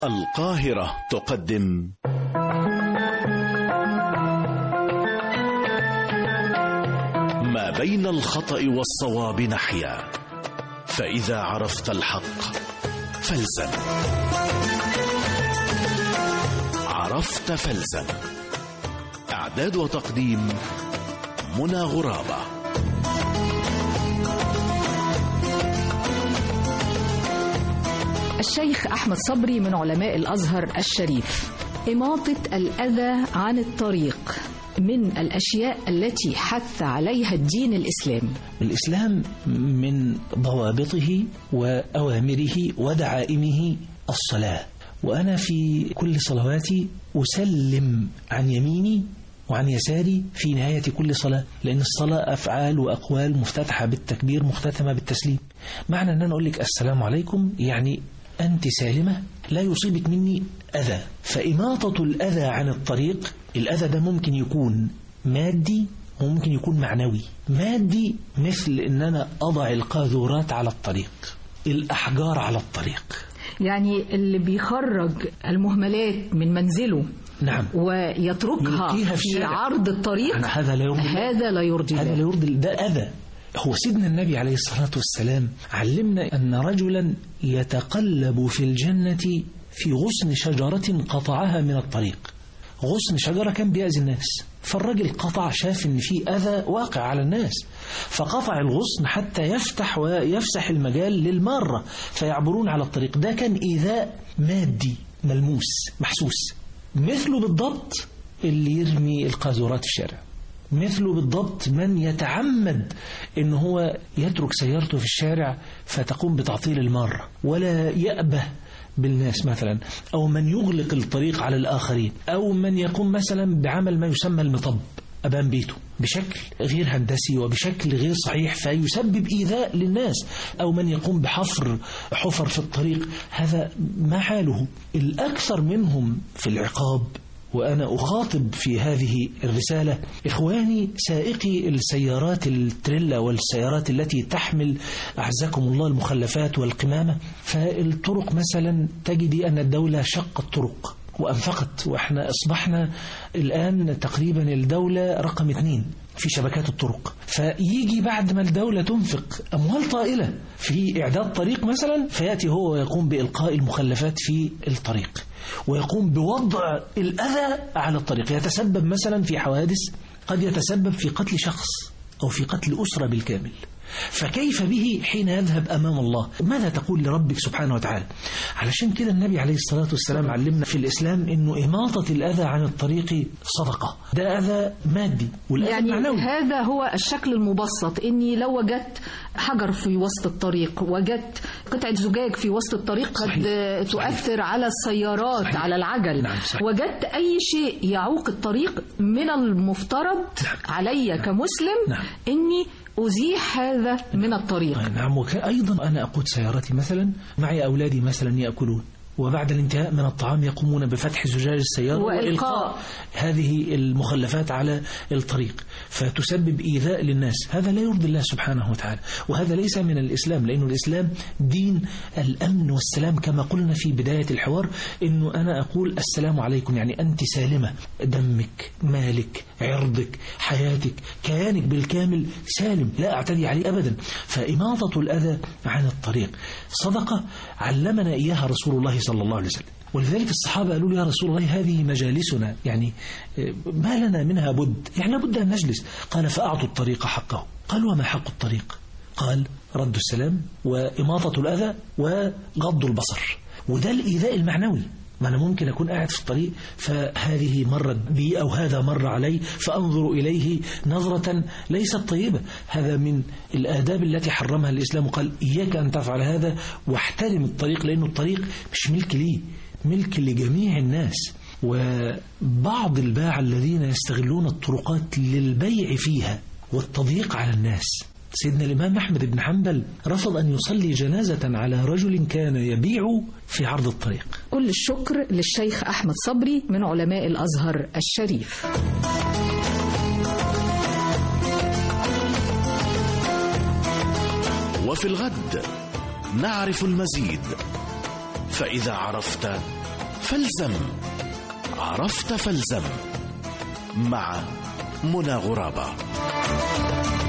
القاهرة تقدم ما بين الخطأ والصواب نحيا، فإذا عرفت الحق فالزم. عرفت فالزم. إعداد وتقديم منى غرابة. الشيخ أحمد صبري من علماء الأزهر الشريف. إماطة الأذى عن الطريق من الأشياء التي حث عليها الدين الإسلامي. الإسلام من ضوابطه وأوامره ودعائمه الصلاة، وأنا في كل صلواتي أسلم عن يميني وعن يساري في نهاية كل صلاة، لأن الصلاة أفعال وأقوال مفتتحة بالتكبير مختتمة بالتسليم. معنى أن أنا أقول لك السلام عليكم يعني أنت سالمة، لا يصيبك مني أذى. فإماطة الأذى عن الطريق، الأذى ده ممكن يكون مادي وممكن يكون معنوي. مادي مثل أن أنا أضع القاذورات على الطريق، الأحجار على الطريق، يعني اللي بيخرج المهملات من منزله نعم ويتركها في عرض الطريق، هذا لا يرضي هذا لا يرضي ده أذى. هو سيدنا النبي عليه الصلاة والسلام علمنا أن رجلا يتقلب في الجنة في غصن شجرة قطعها من الطريق. غصن شجرة كان بيأذي الناس، فالرجل قطع، شاف أن في أذى واقع على الناس، فقطع الغصن حتى يفتح ويفسح المجال للمارة فيعبرون على الطريق. ده كان إيذاء مادي ملموس محسوس. مثله بالضبط اللي يرمي القاذورات في الشارع، مثله بالضبط من يتعمد ان هو يترك سيارته في الشارع فتقوم بتعطيل المارة ولا يأبه بالناس مثلا، او من يغلق الطريق على الآخرين، او من يقوم مثلا بعمل ما يسمى المطب أمام بيته بشكل غير هندسي وبشكل غير صحيح فيسبب إيذاء للناس، أو من يقوم بحفر حفر في الطريق. هذا ما حاله. الأكثر منهم في العقاب، وأنا أخاطب في هذه الرسالة إخواني سائقي السيارات التريلا والسيارات التي تحمل أعزكم الله المخلفات والقمامة. فالطرق مثلا تجدي أن الدولة شقت طرق وأنفقت، وإحنا أصبحنا الآن تقريبا الدولة رقم 2 في شبكات الطرق. فيجي بعد ما الدولة تنفق أموال طائلة في إعداد طريق مثلا، فيأتي هو ويقوم بإلقاء المخلفات في الطريق ويقوم بوضع الأذى على الطريق، يتسبب مثلا في حوادث، قد يتسبب في قتل شخص أو في قتل أسرة بالكامل. فكيف به حين يذهب أمام الله؟ ماذا تقول لربك سبحانه وتعالى؟ علشان كده النبي عليه الصلاة والسلام علمنا في الإسلام إنه إماطة الأذى عن الطريق صدقة. ده أذى مادي والأذى يعني معنوي. هذا هو الشكل المبسط. إني لو وجدت حجر في وسط الطريق، وجدت قطعة زجاج في وسط الطريق قد تؤثر على السيارات، صحيح. على العجل، نعم. وجدت أي شيء يعوق الطريق، من المفترض علي كمسلم إني أزيح هذا من الطريق. نعم. وأيضا أنا أقود سيارتي مثلا، معي أولادي مثلا يأكلون، وبعد الانتهاء من الطعام يقومون بفتح زجاج السيارة وإلقاء هذه المخلفات على الطريق فتسبب إيذاء للناس. هذا لا يرضي الله سبحانه وتعالى، وهذا ليس من الإسلام، لأنه الإسلام دين الأمن والسلام. كما قلنا في بداية الحوار إنه أنا أقول السلام عليكم يعني أنت سالمة، دمك، مالك، عرضك، حياتك، كيانك بالكامل سالم، لا أعتدي عليه أبدا. فإماطة الأذى عن الطريق صدقة علمنا إياها رسول الله صلى الله عليه وسلم. ولذلك الصحابة قالوا يا رسول الله هذه مجالسنا، يعني ما لنا منها بد، يعني لابد أن نجلس. قال فأعطوا الطريق حقه. قال وما حق الطريق؟ قال رد السلام وإماطة الأذى وغض البصر. وده الإيذاء المعنوي. ما أنا ممكن أكون قاعد في الطريق فهذه مرت بي أو هذا مر علي فأنظر إليه نظرة ليست طيبة. هذا من الآداب التي حرمها الإسلام، قال إياك أن تفعل هذا واحترم الطريق، لأنه الطريق مش ملك لي، ملك لجميع الناس. وبعض الباعة الذين يستغلون الطرقات للبيع فيها والتضييق على الناس. سيدنا الإمام أحمد بن حنبل رفض أن يصلي جنازة على رجل كان يبيع في عرض الطريق. كل الشكر للشيخ أحمد صبري من علماء الأزهر الشريف. وفي الغد نعرف المزيد، فإذا عرفت فالزم. عرفت فالزم مع منى غرابة.